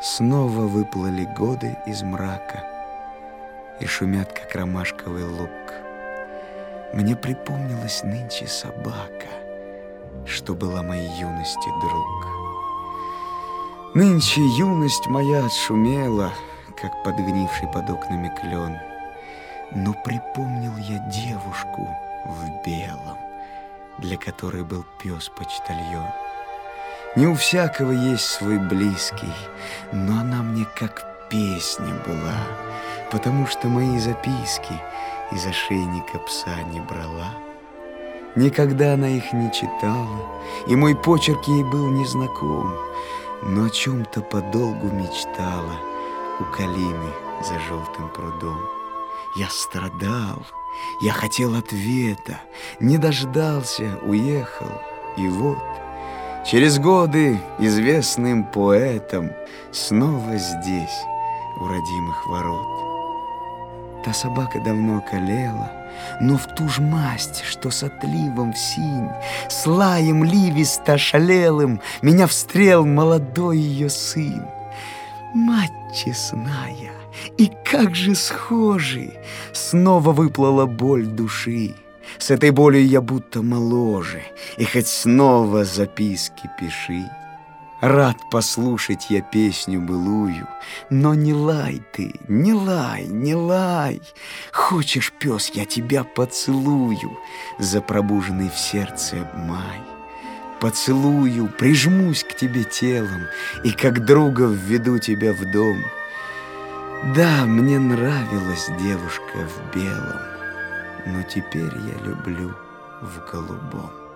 Снова выплыли годы из мрака и шумят, как ромашковый лук. Мне припомнилась нынче собака, что была моей юности друг. Нынче юность моя отшумела, как подгнивший под окнами клен. Но припомнил я девушку в белом, для которой был пес-почтальон. Не у всякого есть свой близкий, но она мне как песня была, потому что мои записки из ошейника пса не брала. Никогда она их не читала, и мой почерк ей был незнаком, но о чем-то подолгу мечтала у калины за желтым прудом. Я страдал, я хотел ответа, не дождался, уехал, и вот через годы известным поэтом снова здесь, у родимых ворот. Та собака давно околела, но в ту ж масть, что с отливом в синь, с лаем ливисто ошалелым меня встрел молодой ее сын. Мать честная, и как же схожи! Снова выплыла боль души. С этой болью я будто моложе, и хоть снова записки пиши. Рад послушать я песню былую, но не лай ты, не лай, не лай. Хочешь, пес, я тебя поцелую за пробуженный в сердце май. Поцелую, прижмусь к тебе телом и как друга введу тебя в дом. Да, мне нравилась девушка в белом, но теперь я люблю в голубом.